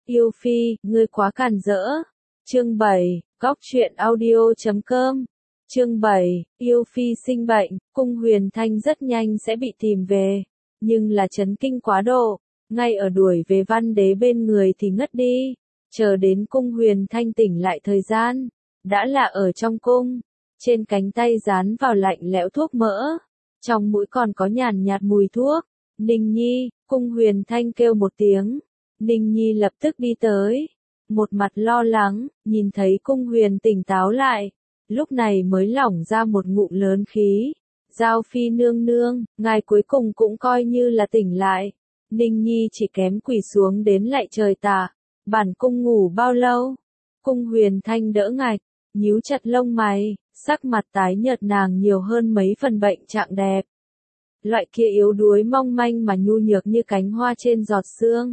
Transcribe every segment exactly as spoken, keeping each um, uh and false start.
Yêu Phi, ngươi quá càn rỡ. Chương bảy, góc truyện audio chấm com. Chương bảy, Yêu Phi sinh bệnh, cung Huyền Thanh rất nhanh sẽ bị tìm về, nhưng là chấn kinh quá độ, ngay ở đuổi về Văn Đế bên người thì ngất đi, chờ đến cung Huyền Thanh tỉnh lại thời gian, đã là ở trong cung, trên cánh tay dán vào lạnh lẽo thuốc mỡ, trong mũi còn có nhàn nhạt mùi thuốc. Ninh Nhi, cung Huyền Thanh kêu một tiếng, Ninh Nhi lập tức đi tới, một mặt lo lắng, nhìn thấy cung Huyền tỉnh táo lại, lúc này mới lỏng ra một ngụm lớn khí. Giao Phi nương nương, ngài cuối cùng cũng coi như là tỉnh lại. Ninh Nhi chỉ kém quỳ xuống đến lạy trời tạ, bản cung ngủ bao lâu? Cung Huyền Thanh đỡ ngài, nhíu chặt lông mày, sắc mặt tái nhợt, nàng nhiều hơn mấy phần bệnh trạng đẹp. Loại kia yếu đuối mong manh mà nhu nhược như cánh hoa trên giọt sương.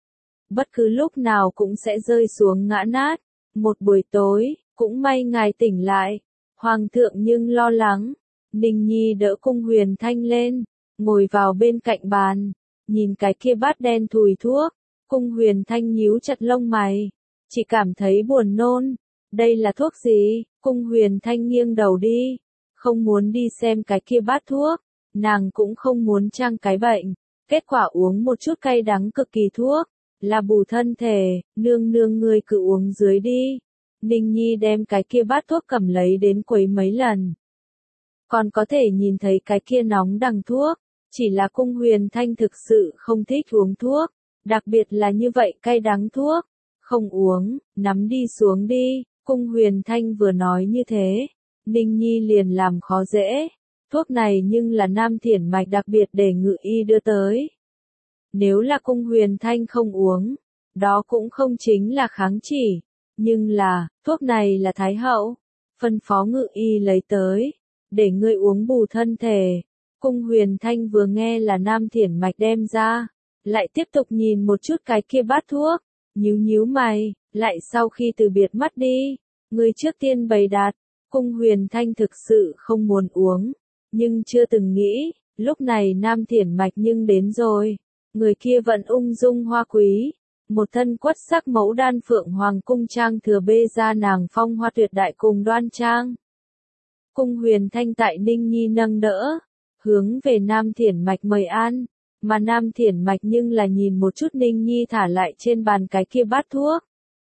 Bất cứ lúc nào cũng sẽ rơi xuống ngã nát. Một buổi tối, cũng may ngài tỉnh lại. Hoàng thượng nhưng lo lắng. Ninh Nhi đỡ cung Huyền Thanh lên, ngồi vào bên cạnh bàn, nhìn cái kia bát đen thùi thuốc. Cung Huyền Thanh nhíu chặt lông mày, chỉ cảm thấy buồn nôn. Đây là thuốc gì? Cung Huyền Thanh nghiêng đầu đi, không muốn đi xem cái kia bát thuốc. Nàng cũng không muốn trang cái bệnh, kết quả uống một chút cay đắng cực kỳ thuốc, là bù thân thể, nương nương ngươi cứ uống dưới đi. Ninh Nhi đem cái kia bát thuốc cầm lấy đến quấy mấy lần. Còn có thể nhìn thấy cái kia nóng đằng thuốc, chỉ là cung Huyền Thanh thực sự không thích uống thuốc, đặc biệt là như vậy cay đắng thuốc. Không uống, nắm đi xuống đi, cung Huyền Thanh vừa nói như thế, Ninh Nhi liền làm khó dễ. Thuốc này nhưng là Nam Thiển Mạch đặc biệt để ngự y đưa tới. Nếu là cung Huyền Thanh không uống, đó cũng không chính là kháng chỉ. Nhưng là, thuốc này là Thái Hậu, phân phó ngự y lấy tới, để ngươi uống bù thân thể. Cung Huyền Thanh vừa nghe là Nam Thiển Mạch đem ra, lại tiếp tục nhìn một chút cái kia bát thuốc, nhíu nhíu mày, lại sau khi từ biệt mắt đi, ngươi trước tiên bày đặt. Cung Huyền Thanh thực sự không muốn uống, nhưng chưa từng nghĩ, lúc này Nam Thiển Mạch nhưng đến rồi, người kia vẫn ung dung hoa quý, một thân quất sắc mẫu đan phượng hoàng cung trang thừa bê ra nàng phong hoa tuyệt đại cùng đoan trang. Cung Huyền Thanh tại Ninh Nhi nâng đỡ, hướng về Nam Thiển Mạch mời an, mà Nam Thiển Mạch nhưng là nhìn một chút Ninh Nhi thả lại trên bàn cái kia bát thuốc.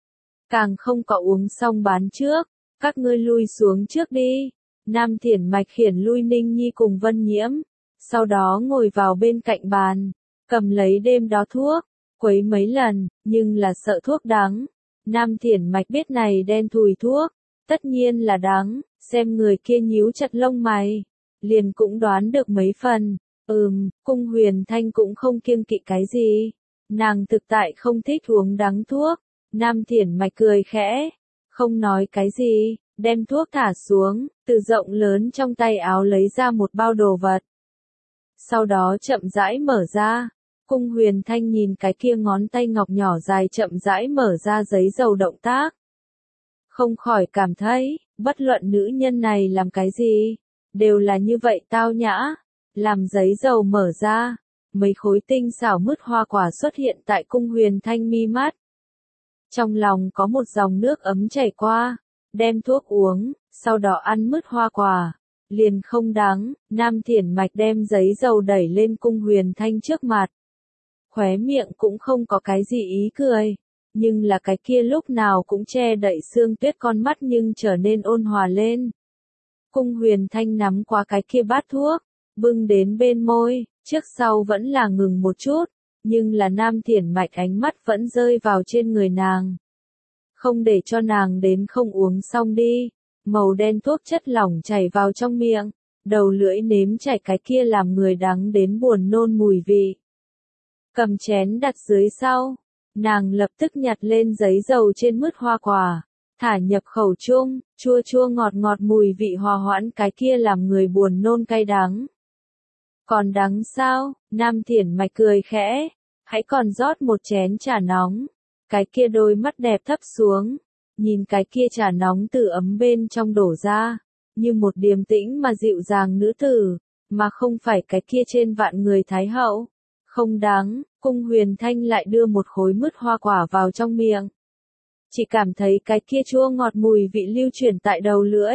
Càng không có uống xong bán trước, các ngươi lui xuống trước đi. Nam Thiển Mạch khiển lui Ninh Nhi cùng Vân Nhiễm, sau đó ngồi vào bên cạnh bàn, cầm lấy đêm đó thuốc, quấy mấy lần, nhưng là sợ thuốc đắng. Nam Thiển Mạch biết này đen thùi thuốc, tất nhiên là đắng, xem người kia nhíu chặt lông mày, liền cũng đoán được mấy phần. Ừm, cung Huyền Thanh cũng không kiêng kỵ cái gì, nàng thực tại không thích uống đắng thuốc. Nam Thiển Mạch cười khẽ, không nói cái gì, đem thuốc thả xuống, từ rộng lớn trong tay áo lấy ra một bao đồ vật. Sau đó chậm rãi mở ra, cung Huyền Thanh nhìn cái kia ngón tay ngọc nhỏ dài chậm rãi mở ra giấy dầu động tác. Không khỏi cảm thấy, bất luận nữ nhân này làm cái gì, đều là như vậy tao nhã. Làm giấy dầu mở ra, mấy khối tinh xảo mứt hoa quả xuất hiện tại cung Huyền Thanh mi mắt. Trong lòng có một dòng nước ấm chảy qua, đem thuốc uống, sau đó ăn mứt hoa quả, liền không đắng. Nam Thiển Mạch đem giấy dầu đẩy lên cung Huyền Thanh trước mặt. Khóe miệng cũng không có cái gì ý cười, nhưng là cái kia lúc nào cũng che đậy sương tuyết con mắt nhưng trở nên ôn hòa lên. Cung Huyền Thanh nắm qua cái kia bát thuốc, bưng đến bên môi, trước sau vẫn là ngừng một chút, nhưng là Nam Thiển Mạch ánh mắt vẫn rơi vào trên người nàng. Không để cho nàng đến không uống xong đi, màu đen thuốc chất lỏng chảy vào trong miệng, đầu lưỡi nếm chảy cái kia làm người đắng đến buồn nôn mùi vị. Cầm chén đặt dưới sau, nàng lập tức nhặt lên giấy dầu trên mứt hoa quả, thả nhập khẩu chung, chua chua ngọt ngọt mùi vị hòa hoãn cái kia làm người buồn nôn cay đắng. Còn đắng sao? Nam Thiển Mạch cười khẽ, hãy còn rót một chén trà nóng. Cái kia đôi mắt đẹp thấp xuống, nhìn cái kia trà nóng từ ấm bên trong đổ ra, như một điềm tĩnh mà dịu dàng nữ tử, mà không phải cái kia trên vạn người Thái Hậu. Không đáng, Cung Huyền Thanh lại đưa một khối mứt hoa quả vào trong miệng. Chỉ cảm thấy cái kia chua ngọt mùi vị lưu chuyển tại đầu lưỡi.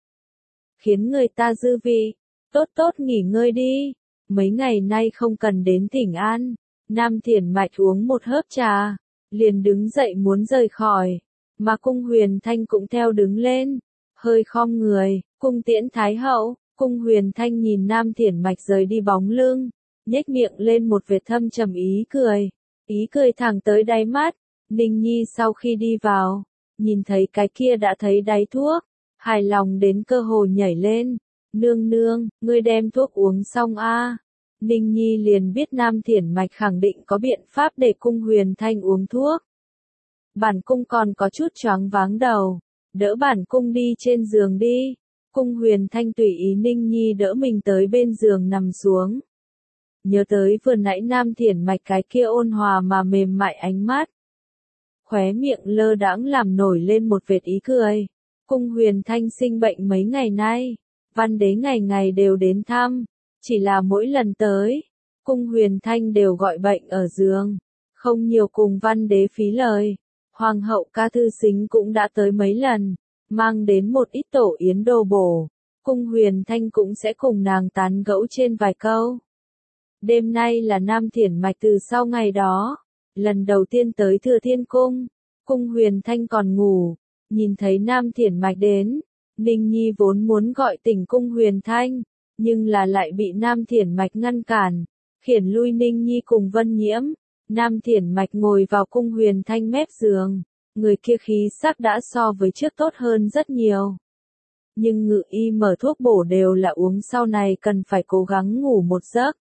Khiến người ta dư vị. Tốt tốt nghỉ ngơi đi. Mấy ngày nay không cần đến Thỉnh An. Nam Thiển Mạch uống một hớp trà. Liền đứng dậy muốn rời khỏi. Mà Cung Huyền Thanh cũng theo đứng lên. Hơi khom người, cung tiễn Thái hậu. Cung Huyền Thanh nhìn Nam Thiển Mạch rời đi bóng lưng. Nhếch miệng lên một vệt thâm trầm ý cười. Ý cười thẳng tới đáy mắt. Ninh Nhi sau khi đi vào, nhìn thấy cái kia đã thấy đáy thuốc, hài lòng đến cơ hồ nhảy lên. Nương nương, ngươi đem thuốc uống xong a? À? Ninh Nhi liền biết Nam Thiển Mạch khẳng định có biện pháp để Cung Huyền Thanh uống thuốc. Bản cung còn có chút choáng váng đầu, đỡ bản cung đi trên giường đi. Cung Huyền Thanh tùy ý Ninh Nhi đỡ mình tới bên giường nằm xuống. Nhớ tới vừa nãy Nam Thiển Mạch cái kia ôn hòa mà mềm mại ánh mắt. Khóe miệng lơ đãng làm nổi lên một vệt ý cười. Cung Huyền Thanh sinh bệnh mấy ngày nay, Văn Đế ngày ngày đều đến thăm, chỉ là mỗi lần tới, Cung Huyền Thanh đều gọi bệnh ở giường, không nhiều cùng Văn Đế phí lời. Hoàng hậu Ca Thư Sính cũng đã tới mấy lần, mang đến một ít tổ yến đồ bổ, Cung Huyền Thanh cũng sẽ cùng nàng tán gẫu trên vài câu. Đêm nay là Nam Thiển Mạch từ sau ngày đó, lần đầu tiên tới Thừa Thiên Cung, Cung Huyền Thanh còn ngủ, nhìn thấy Nam Thiển Mạch đến, Ninh Nhi vốn muốn gọi tỉnh Cung Huyền Thanh, nhưng là lại bị Nam Thiển Mạch ngăn cản, khiển lui Ninh Nhi cùng Vân Nhiễm. Nam Thiển Mạch ngồi vào Cung Huyền Thanh mép giường, người kia khí sắc đã so với trước tốt hơn rất nhiều. Nhưng Ngự Y mở thuốc bổ đều là uống sau này cần phải cố gắng ngủ một giấc.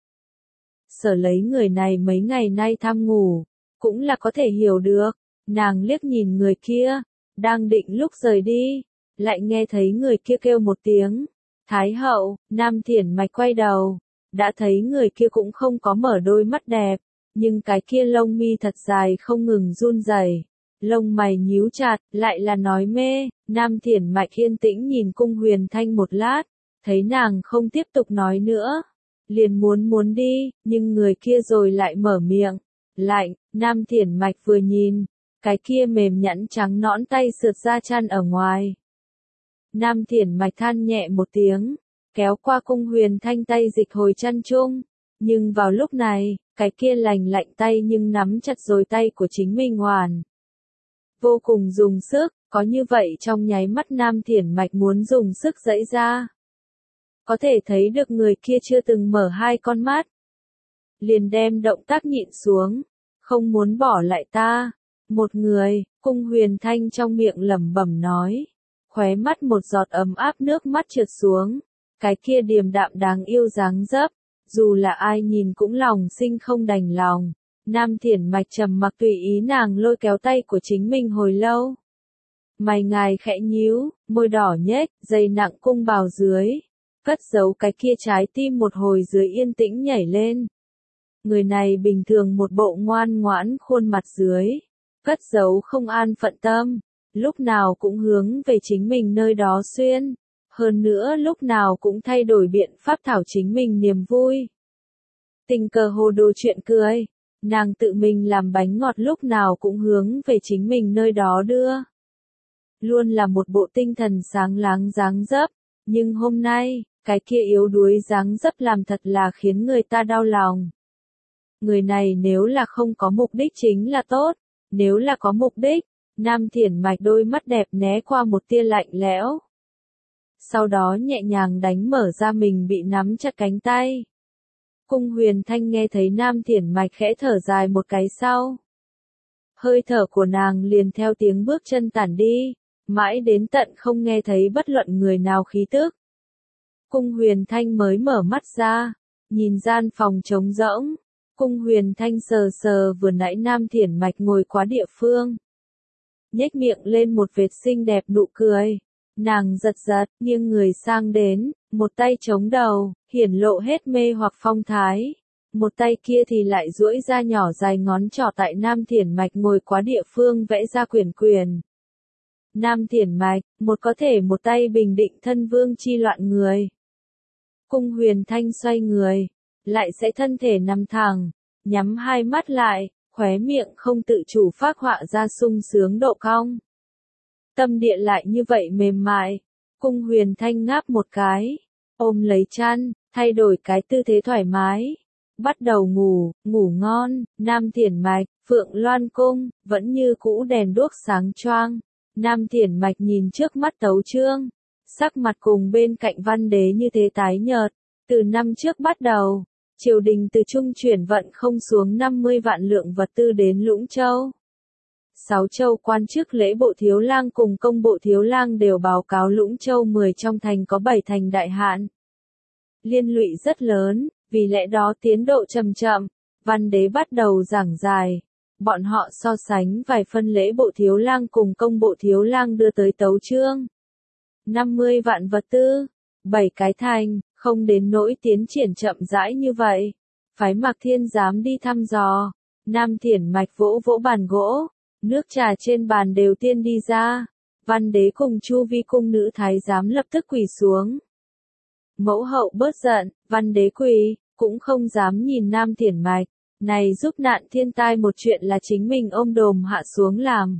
Sở lấy người này mấy ngày nay tham ngủ, cũng là có thể hiểu được. Nàng liếc nhìn người kia, đang định lúc rời đi, lại nghe thấy người kia kêu một tiếng. Thái hậu, Nam Thiển Mạch quay đầu, đã thấy người kia cũng không có mở đôi mắt đẹp, nhưng cái kia lông mi thật dài không ngừng run rẩy, lông mày nhíu chặt, lại là nói mê. Nam Thiển Mạch yên tĩnh nhìn Cung Huyền Thanh một lát, thấy nàng không tiếp tục nói nữa, liền muốn muốn đi, nhưng người kia rồi lại mở miệng. Lạnh, Nam Thiển Mạch vừa nhìn, cái kia mềm nhẵn trắng nõn tay sượt ra chăn ở ngoài. Nam Thiển Mạch than nhẹ một tiếng, kéo qua Cung Huyền Thanh tay dịch hồi chăn chung, nhưng vào lúc này, cái kia lành lạnh tay nhưng nắm chặt rồi tay của chính mình hoàn. Vô cùng dùng sức, có như vậy trong nháy mắt Nam Thiển Mạch muốn dùng sức giãy ra. Có thể thấy được người kia chưa từng mở hai con mắt. Liền đem động tác nhịn xuống, không muốn bỏ lại ta. Một người, Cung Huyền Thanh trong miệng lẩm bẩm nói, khóe mắt một giọt ấm áp nước mắt trượt xuống, cái kia điềm đạm đáng yêu dáng dấp, dù là ai nhìn cũng lòng sinh không đành lòng. Nam Thiển Mạch trầm mặc tùy ý nàng lôi kéo tay của chính mình hồi lâu. Mày ngài khẽ nhíu, môi đỏ nhếch, dây nặng cung bào dưới, cất giấu cái kia trái tim một hồi dưới yên tĩnh nhảy lên. Người này bình thường một bộ ngoan ngoãn khuôn mặt dưới, cất giấu không an phận tâm, lúc nào cũng hướng về chính mình nơi đó xuyên, hơn nữa lúc nào cũng thay đổi biện pháp thảo chính mình niềm vui. Tình cờ hồ đồ chuyện cười, nàng tự mình làm bánh ngọt lúc nào cũng hướng về chính mình nơi đó đưa. Luôn là một bộ tinh thần sáng láng dáng dấp, nhưng hôm nay, cái kia yếu đuối dáng dấp làm thật là khiến người ta đau lòng. Người này nếu là không có mục đích chính là tốt, nếu là có mục đích, Nam Thiển Mạch đôi mắt đẹp né qua một tia lạnh lẽo. Sau đó nhẹ nhàng đánh mở ra mình bị nắm chặt cánh tay. Cung Huyền Thanh nghe thấy Nam Thiển Mạch khẽ thở dài một cái sau. Hơi thở của nàng liền theo tiếng bước chân tản đi, mãi đến tận không nghe thấy bất luận người nào khí tức. Cung Huyền Thanh mới mở mắt ra, nhìn gian phòng trống rỗng. Cung Huyền Thanh sờ sờ vừa nãy Nam Thiển Mạch ngồi quá địa phương. Nhếch miệng lên một vệt xinh đẹp nụ cười. Nàng giật giật, nghiêng người sang đến, một tay chống đầu, hiển lộ hết mê hoặc phong thái. Một tay kia thì lại duỗi ra nhỏ dài ngón trỏ tại Nam Thiển Mạch ngồi quá địa phương vẽ ra quyển quyền. Nam Thiển Mạch, một có thể một tay bình định thân vương chi loạn người. Cung Huyền Thanh xoay người, lại sẽ thân thể nằm thẳng, nhắm hai mắt lại, khóe miệng không tự chủ phác họa ra sung sướng độ cong. Tâm địa lại như vậy mềm mại, Cung Huyền Thanh ngáp một cái, ôm lấy chăn, thay đổi cái tư thế thoải mái. Bắt đầu ngủ, ngủ ngon, Nam Thiển Mạch, Phượng Loan Cung, vẫn như cũ đèn đuốc sáng choang. Nam Thiển Mạch nhìn trước mắt tấu chương, sắc mặt cùng bên cạnh Văn Đế như thế tái nhợt. Từ năm trước bắt đầu, triều đình từ trung chuyển vận không xuống năm mươi vạn lượng vật tư đến Lũng Châu. Sáu châu quan chức lễ bộ thiếu lang cùng công bộ thiếu lang đều báo cáo Lũng Châu mười trong thành có bảy thành đại hạn. Liên lụy rất lớn, vì lẽ đó tiến độ chậm chậm. Văn Đế bắt đầu giảng giải. Bọn họ so sánh vài phân lễ bộ thiếu lang cùng công bộ thiếu lang đưa tới tấu chương. năm mươi vạn vật tư, bảy cái thành, không đến nỗi tiến triển chậm rãi như vậy. Phái Mạc Thiên Giám đi thăm dò. Nam Thiển Mạch vỗ vỗ bàn gỗ, nước trà trên bàn đều tiên đi ra. Văn Đế cùng Chu Vi cung nữ thái giám lập tức quỳ xuống. Mẫu hậu bớt giận, Văn Đế quỳ, cũng không dám nhìn Nam Thiển Mạch. Này giúp nạn thiên tai một chuyện là chính mình ôm đồm hạ xuống làm.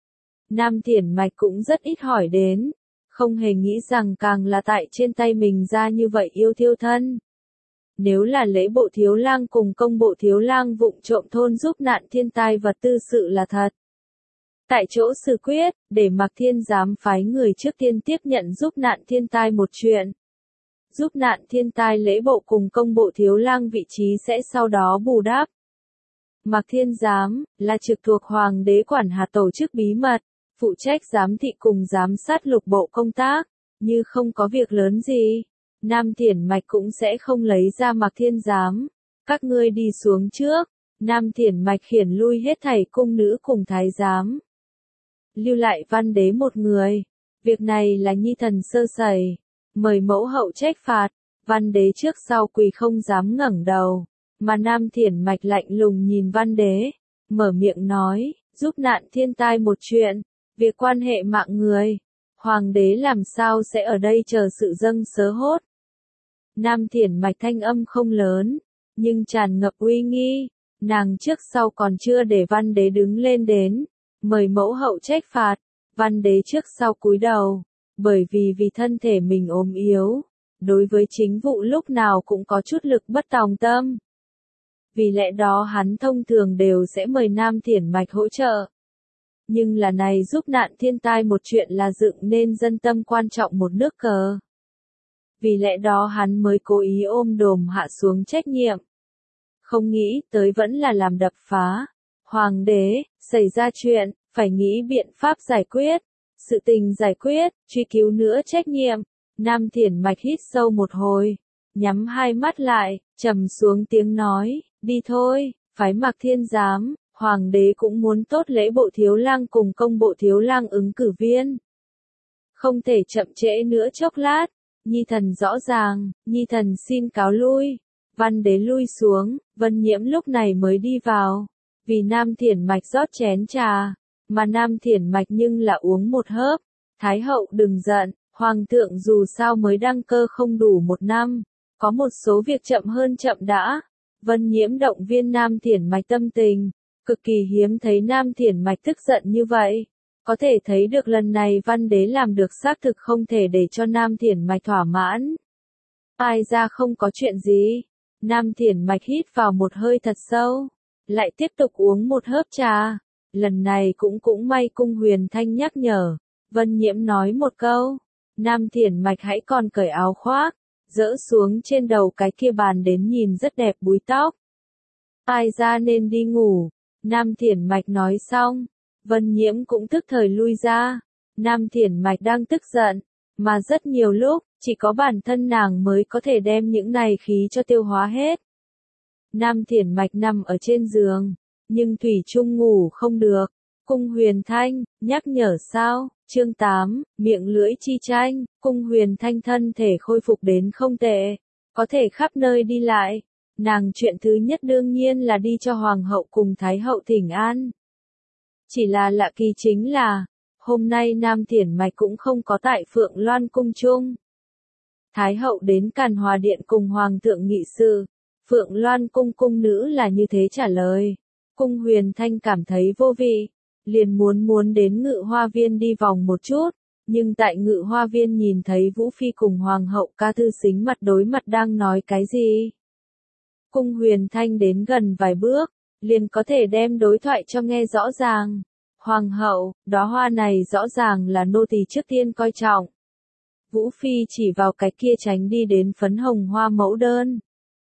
Nam Thiển Mạch cũng rất ít hỏi đến, không hề nghĩ rằng càng là tại trên tay mình ra như vậy yêu thiêu thân. Nếu là lễ bộ thiếu lang cùng công bộ thiếu lang vụng trộm thôn giúp nạn thiên tai vật tư sự là thật. Tại chỗ xử quyết, để Mạc Thiên Giám phái người trước tiên tiếp nhận giúp nạn thiên tai một chuyện. Giúp nạn thiên tai lễ bộ cùng công bộ thiếu lang vị trí sẽ sau đó bù đắp. Mạc Thiên Giám, là trực thuộc Hoàng đế quản hạt tổ chức bí mật, phụ trách giám thị cùng giám sát lục bộ công tác, như không có việc lớn gì. Nam Thiển Mạch cũng sẽ không lấy ra Mạc Thiên Giám. Các ngươi đi xuống trước. Nam Thiển Mạch khiển lui hết thảy cung nữ cùng thái giám. Lưu lại Văn Đế một người. Việc này là nhi thần sơ sẩy. Mời mẫu hậu trách phạt. Văn Đế trước sau quỳ không dám ngẩng đầu. Mà Nam Thiển Mạch lạnh lùng nhìn Văn Đế. Mở miệng nói, giúp nạn thiên tai một chuyện. Việc quan hệ mạng người. Hoàng đế làm sao sẽ ở đây chờ sự dâng sớ hốt. Nam Thiển Mạch thanh âm không lớn, nhưng tràn ngập uy nghi. Nàng trước sau còn chưa để Văn Đế đứng lên đến. Mời mẫu hậu trách phạt. Văn Đế trước sau cúi đầu. Bởi vì vì thân thể mình ốm yếu. Đối với chính vụ lúc nào cũng có chút lực bất tòng tâm. Vì lẽ đó hắn thông thường đều sẽ mời Nam Thiển Mạch hỗ trợ. Nhưng là này giúp nạn thiên tai một chuyện là dựng nên dân tâm quan trọng một nước cờ. Vì lẽ đó hắn mới cố ý ôm đồm hạ xuống trách nhiệm. Không nghĩ tới vẫn là làm đập phá. Hoàng đế, xảy ra chuyện, phải nghĩ biện pháp giải quyết. Sự tình giải quyết, truy cứu nữa trách nhiệm. Nam Thiển Mạch hít sâu một hồi. Nhắm hai mắt lại, trầm xuống tiếng nói, đi thôi, phái Mạc Thiên Giám. Hoàng đế cũng muốn tốt lễ bộ thiếu lang cùng công bộ thiếu lang ứng cử viên. Không thể chậm trễ nữa chốc lát. Nhi thần rõ ràng, nhi thần xin cáo lui. Văn Đế lui xuống, Vân Nhiễm lúc này mới đi vào. Vì Nam Thiển Mạch rót chén trà, mà Nam Thiển Mạch nhưng là uống một hớp. Thái hậu đừng giận, Hoàng thượng dù sao mới đăng cơ không đủ một năm. Có một số việc chậm hơn chậm đã. Vân Nhiễm động viên Nam Thiển Mạch tâm tình. Cực kỳ hiếm thấy Nam Thiển Mạch tức giận như vậy. Có thể thấy được lần này Văn Đế làm được xác thực không thể để cho Nam Thiển Mạch thỏa mãn. Ai ra không có chuyện gì. Nam Thiển Mạch hít vào một hơi thật sâu. Lại tiếp tục uống một hớp trà. Lần này cũng cũng may Cung Huyền Thanh nhắc nhở. Vân Nhiễm nói một câu. Nam Thiển Mạch hãy còn cởi áo khoác. Dỡ xuống trên đầu cái kia bàn đến nhìn rất đẹp búi tóc. Ai ra nên đi ngủ. Nam Thiển Mạch nói xong. Vân Nhiễm cũng tức thời lui ra. Nam Thiển Mạch đang tức giận. Mà rất nhiều lúc, chỉ có bản thân nàng mới có thể đem những này khí cho tiêu hóa hết. Nam Thiển Mạch nằm ở trên giường. Nhưng Thủy chung ngủ không được. Cung Huyền Thanh, nhắc nhở sao? Chương tám, miệng lưỡi chi tranh. Cung Huyền Thanh thân thể khôi phục đến không tệ. Có thể khắp nơi đi lại. Nàng chuyện thứ nhất đương nhiên là đi cho Hoàng hậu cùng Thái hậu thỉnh an. Chỉ là lạ kỳ chính là, hôm nay Nam Thiển Mạch cũng không có tại Phượng Loan cung chung. Thái hậu đến Càn Hòa Điện cùng Hoàng thượng nghị sự. Phượng Loan cung cung nữ là như thế trả lời. Cung Huyền Thanh cảm thấy vô vị, liền muốn muốn đến Ngự Hoa Viên đi vòng một chút, nhưng tại Ngự Hoa Viên nhìn thấy Vũ Phi cùng Hoàng hậu Ca Thư Sính mặt đối mặt đang nói cái gì. Cung Huyền Thanh đến gần vài bước, liền có thể đem đối thoại cho nghe rõ ràng. Hoàng hậu, đóa hoa này rõ ràng là nô tỳ trước tiên coi trọng. Vũ Phi chỉ vào cái kia tránh đi đến phấn hồng hoa mẫu đơn.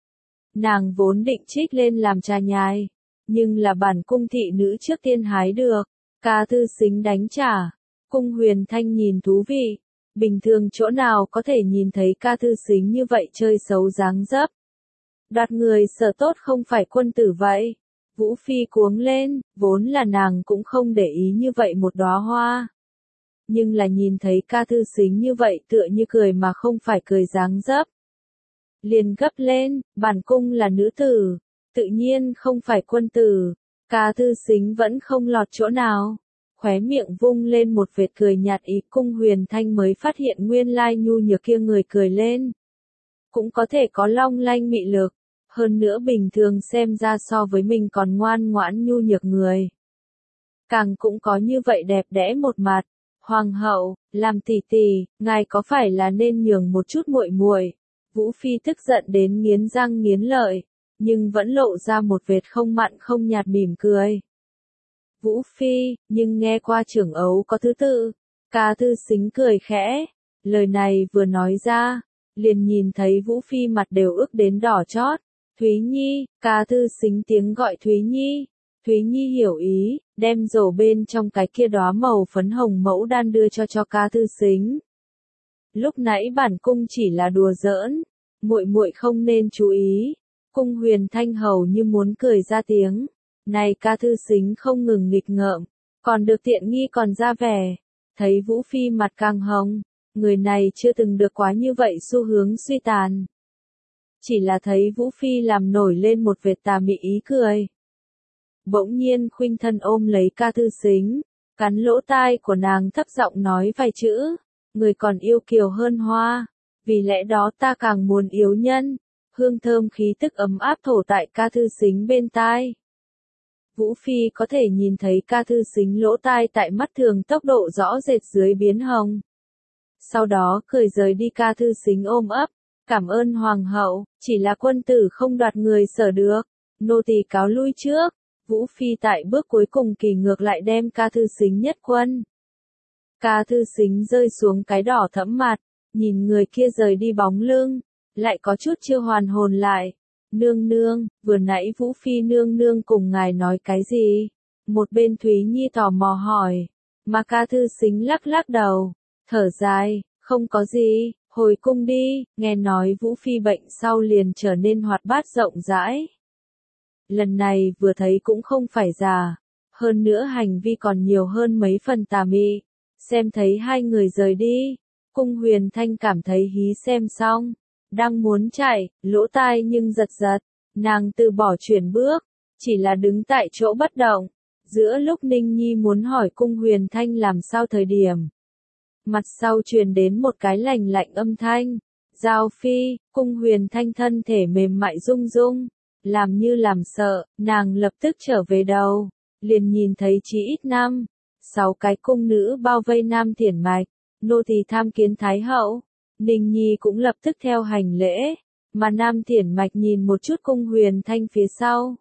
Nàng vốn định trích lên làm trà nhài, nhưng là bản cung thị nữ trước tiên hái được. Ca Thư Sính đánh trả. Cung Huyền Thanh nhìn thú vị. Bình thường chỗ nào có thể nhìn thấy Ca Thư Sính như vậy chơi xấu dáng dấp. Đoạt người sở tốt không phải quân tử vậy. Vũ Phi cuống lên, vốn là nàng cũng không để ý như vậy một đóa hoa. Nhưng là nhìn thấy Ca Thư Sính như vậy tựa như cười mà không phải cười dáng dấp. Liền gấp lên, bản cung là nữ tử, tự nhiên không phải quân tử. Ca Thư Sính vẫn không lọt chỗ nào. Khóe miệng vung lên một vệt cười nhạt ý. Cung Huyền Thanh mới phát hiện nguyên lai nhu nhược kia người cười lên. Cũng có thể có long lanh mị lực. Hơn nữa bình thường xem ra so với mình còn ngoan ngoãn nhu nhược người. Càng cũng có như vậy đẹp đẽ một mặt. Hoàng hậu, làm tỷ tỷ, ngài có phải là nên nhường một chút muội muội? Vũ Phi tức giận đến nghiến răng nghiến lợi, nhưng vẫn lộ ra một vệt không mặn không nhạt mỉm cười. Vũ Phi, nhưng nghe qua trưởng ấu có thứ tự. Ca Thư Sính cười khẽ, lời này vừa nói ra, liền nhìn thấy Vũ Phi mặt đều ức đến đỏ chót. Thúy Nhi, Ca Thư Sính tiếng gọi Thúy Nhi. Thúy Nhi hiểu ý, đem rổ bên trong cái kia đóa màu phấn hồng mẫu đan đưa cho cho Ca Thư Sính. Lúc nãy bản cung chỉ là đùa giỡn, muội muội không nên chú ý. Cung Huyền Thanh hầu như muốn cười ra tiếng. Này Ca Thư Sính không ngừng nghịch ngợm, còn được tiện nghi còn ra vẻ. Thấy Vũ Phi mặt càng hồng, người này chưa từng được quá như vậy xu hướng suy tàn. Chỉ là thấy Vũ Phi làm nổi lên một vệt tà mị ý cười. Bỗng nhiên khuynh thân ôm lấy Ca Thư Sính, cắn lỗ tai của nàng thấp giọng nói vài chữ. Người còn yêu kiều hơn hoa, vì lẽ đó ta càng muốn yếu nhân. Hương thơm khí tức ấm áp thổ tại Ca Thư Sính bên tai. Vũ Phi có thể nhìn thấy Ca Thư Sính lỗ tai tại mắt thường tốc độ rõ rệt dưới biến hồng. Sau đó cười rời đi. Ca Thư Sính ôm ấp, cảm ơn Hoàng hậu, chỉ là quân tử không đoạt người sở được. Nô tỳ cáo lui trước. Vũ Phi tại bước cuối cùng kỳ ngược lại đem Ca Thư Sính nhất quân. Ca Thư Sính rơi xuống cái đỏ thẫm mặt, nhìn người kia rời đi bóng lưng, lại có chút chưa hoàn hồn lại. Nương nương, vừa nãy Vũ Phi nương nương cùng ngài nói cái gì? Một bên Thúy Nhi tò mò hỏi, mà Ca Thư Sính lắc lắc đầu, thở dài, không có gì, hồi cung đi. Nghe nói Vũ Phi bệnh sau liền trở nên hoạt bát rộng rãi. Lần này vừa thấy cũng không phải già, hơn nữa hành vi còn nhiều hơn mấy phần tà mị. Xem thấy hai người rời đi, Cung Huyền Thanh cảm thấy hí xem xong, đang muốn chạy, lỗ tai nhưng giật giật, nàng từ bỏ chuyển bước, chỉ là đứng tại chỗ bất động. Giữa lúc Ninh Nhi muốn hỏi Cung Huyền Thanh làm sao thời điểm, mặt sau truyền đến một cái lạnh lạnh âm thanh. Giao Phi. Cung Huyền Thanh thân thể mềm mại rung rung, làm như làm sợ, nàng lập tức trở về đầu, liền nhìn thấy chỉ ít năm, sáu cái cung nữ bao vây Nam Thiển Mạch, nô tỳ tham kiến Thái hậu. Ninh Nhi cũng lập tức theo hành lễ, mà Nam Thiển Mạch nhìn một chút Cung Huyền Thanh phía sau.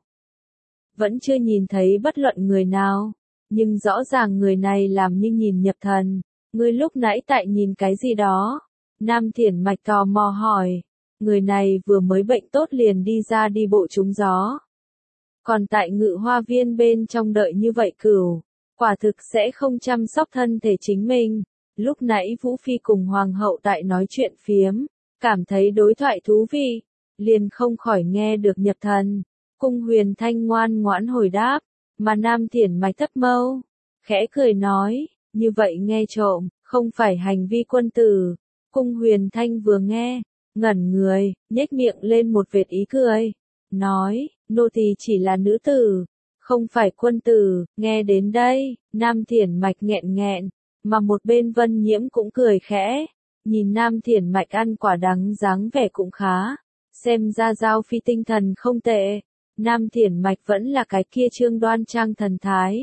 Vẫn chưa nhìn thấy bất luận người nào, nhưng rõ ràng người này làm như nhìn nhập thần. Ngươi lúc nãy tại nhìn cái gì đó? Nam Thiển Mạch tò mò hỏi. Người này vừa mới bệnh tốt liền đi ra đi bộ trúng gió. Còn tại Ngự Hoa Viên bên trong đợi như vậy cửu, quả thực sẽ không chăm sóc thân thể chính mình. Lúc nãy Vũ Phi cùng Hoàng hậu tại nói chuyện phiếm, cảm thấy đối thoại thú vị, liền không khỏi nghe được nhập thần. Cung Huyền Thanh ngoan ngoãn hồi đáp, mà Nam Thiển Mạch thấp mâu, khẽ cười nói, như vậy nghe trộm, không phải hành vi quân tử. Cung Huyền Thanh vừa nghe, ngẩn người, nhếch miệng lên một vệt ý cười, nói, nô tỳ chỉ là nữ tử, không phải quân tử. Nghe đến đây, Nam Thiển Mạch nghẹn nghẹn, mà một bên Vân Nhiễm cũng cười khẽ, nhìn Nam Thiển Mạch ăn quả đắng dáng vẻ cũng khá, Xem ra Giao Phi tinh thần không tệ. Nam Thiển Mạch vẫn là cái kia trương đoan trang thần thái.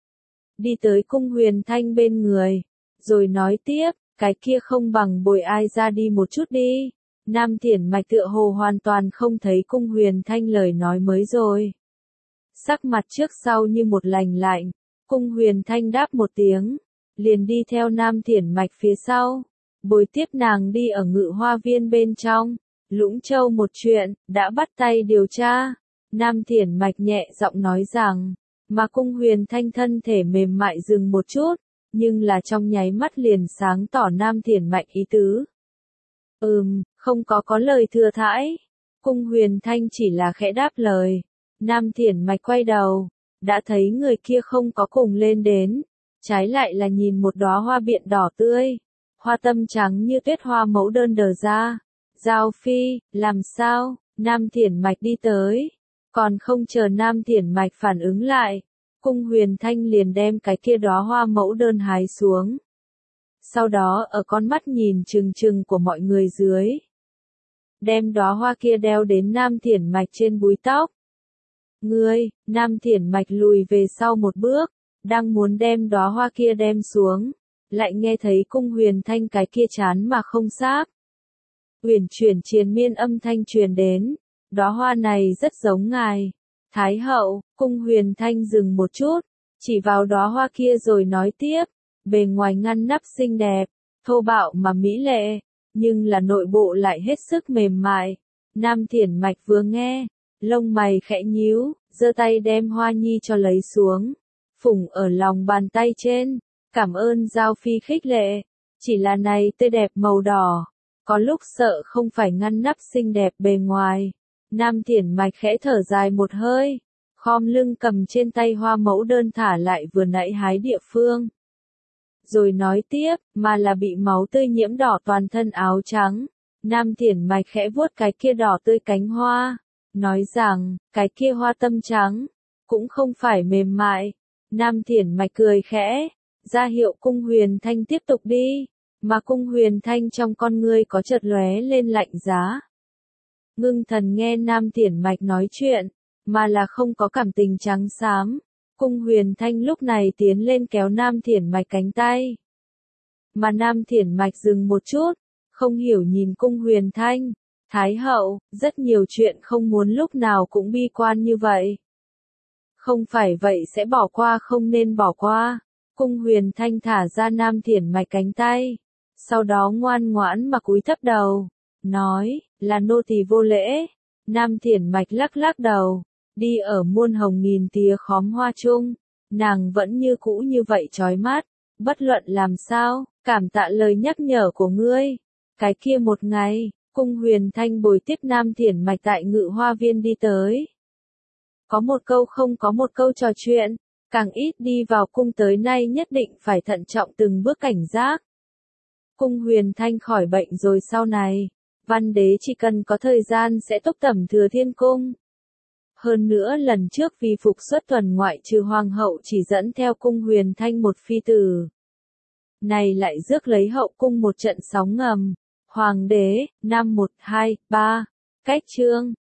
Đi tới Cung Huyền Thanh bên người. Rồi nói tiếp, cái kia không bằng bồi ai ra đi một chút đi. Nam Thiển Mạch tựa hồ hoàn toàn không thấy Cung Huyền Thanh lời nói mới rồi. Sắc mặt trước sau như một lành lạnh. Cung Huyền Thanh đáp một tiếng. Liền đi theo Nam Thiển Mạch phía sau. Bồi tiếp nàng đi ở Ngự Hoa Viên bên trong. Lũng Châu một chuyện, đã bắt tay điều tra. Nam Thiển Mạch nhẹ giọng nói rằng, mà Cung Huyền Thanh thân thể mềm mại dừng một chút, nhưng là trong nháy mắt liền sáng tỏ Nam Thiển Mạch ý tứ. Ừm, không có có lời thừa thãi. Cung Huyền Thanh chỉ là khẽ đáp lời. Nam Thiển Mạch quay đầu, đã thấy người kia không có cùng lên đến, trái lại là nhìn một đóa hoa biện đỏ tươi, hoa tâm trắng như tuyết hoa mẫu đơn đờ ra. Giao Phi, làm sao? Nam Thiển Mạch đi tới, còn không chờ Nam Thiển Mạch phản ứng lại, Cung Huyền Thanh liền đem cái kia đóa hoa mẫu đơn hái xuống. Sau đó ở con mắt nhìn chừng chừng của mọi người dưới, đem đóa hoa kia đeo đến Nam Thiển Mạch trên búi tóc. Ngươi, Nam Thiển Mạch lùi về sau một bước, đang muốn đem đóa hoa kia đem xuống, lại nghe thấy Cung Huyền Thanh cái kia chán mà không sáp. Uyển chuyển triền miên âm thanh truyền đến, đóa hoa này rất giống ngài. Thái hậu. Cung Huyền Thanh dừng một chút, chỉ vào đóa hoa kia rồi nói tiếp, bề ngoài ngăn nắp xinh đẹp, thô bạo mà mỹ lệ, nhưng là nội bộ lại hết sức mềm mại. Nam Thiển Mạch vừa nghe, lông mày khẽ nhíu, giơ tay đem hoa nhi cho lấy xuống, phủng ở lòng bàn tay trên, cảm ơn Giao Phi khích lệ, chỉ là này tươi đẹp màu đỏ, có lúc sợ không phải ngăn nắp xinh đẹp bề ngoài. Nam Thiển Mạch khẽ thở dài một hơi, khom lưng cầm trên tay hoa mẫu đơn thả lại vừa nãy hái địa phương. Rồi nói tiếp, mà là bị máu tươi nhiễm đỏ toàn thân áo trắng. Nam Thiển Mạch khẽ vuốt cái kia đỏ tươi cánh hoa, nói rằng, cái kia hoa tâm trắng, cũng không phải mềm mại. Nam Thiển Mạch cười khẽ, ra hiệu Cung Huyền Thanh tiếp tục đi, mà Cung Huyền Thanh trong con ngươi có chợt lóe lên lạnh giá. Ngưng thần nghe Nam Thiển Mạch nói chuyện, mà là không có cảm tình trắng xám. Cung Huyền Thanh lúc này tiến lên kéo Nam Thiển Mạch cánh tay. Mà Nam Thiển Mạch dừng một chút, không hiểu nhìn Cung Huyền Thanh. Thái hậu, rất nhiều chuyện không muốn lúc nào cũng bi quan như vậy. Không phải vậy sẽ bỏ qua không nên bỏ qua. Cung Huyền Thanh thả ra Nam Thiển Mạch cánh tay. Sau đó ngoan ngoãn mà cúi thấp đầu. Nói, là nô tỳ vô lễ. Nam Thiển Mạch lắc lắc đầu. Đi ở muôn hồng nghìn tía khóm hoa chung. Nàng vẫn như cũ như vậy chói mắt. Bất luận làm sao, cảm tạ lời nhắc nhở của ngươi. Cái kia một ngày, Cung Huyền Thanh bồi tiếp Nam Thiển Mạch tại Ngự Hoa Viên đi tới. Có một câu không có một câu trò chuyện. Càng ít đi vào cung tới nay nhất định phải thận trọng từng bước cảnh giác. Cung Huyền Thanh khỏi bệnh rồi sau này, Văn đế chỉ cần có thời gian sẽ túc tẩm Thừa Thiên Cung. Hơn nữa lần trước vì phục xuất tuần ngoại trừ hoàng hậu chỉ dẫn theo Cung Huyền Thanh một phi tử. Này lại rước lấy hậu cung một trận sóng ngầm. Hoàng đế, năm một hai ba, cách chương.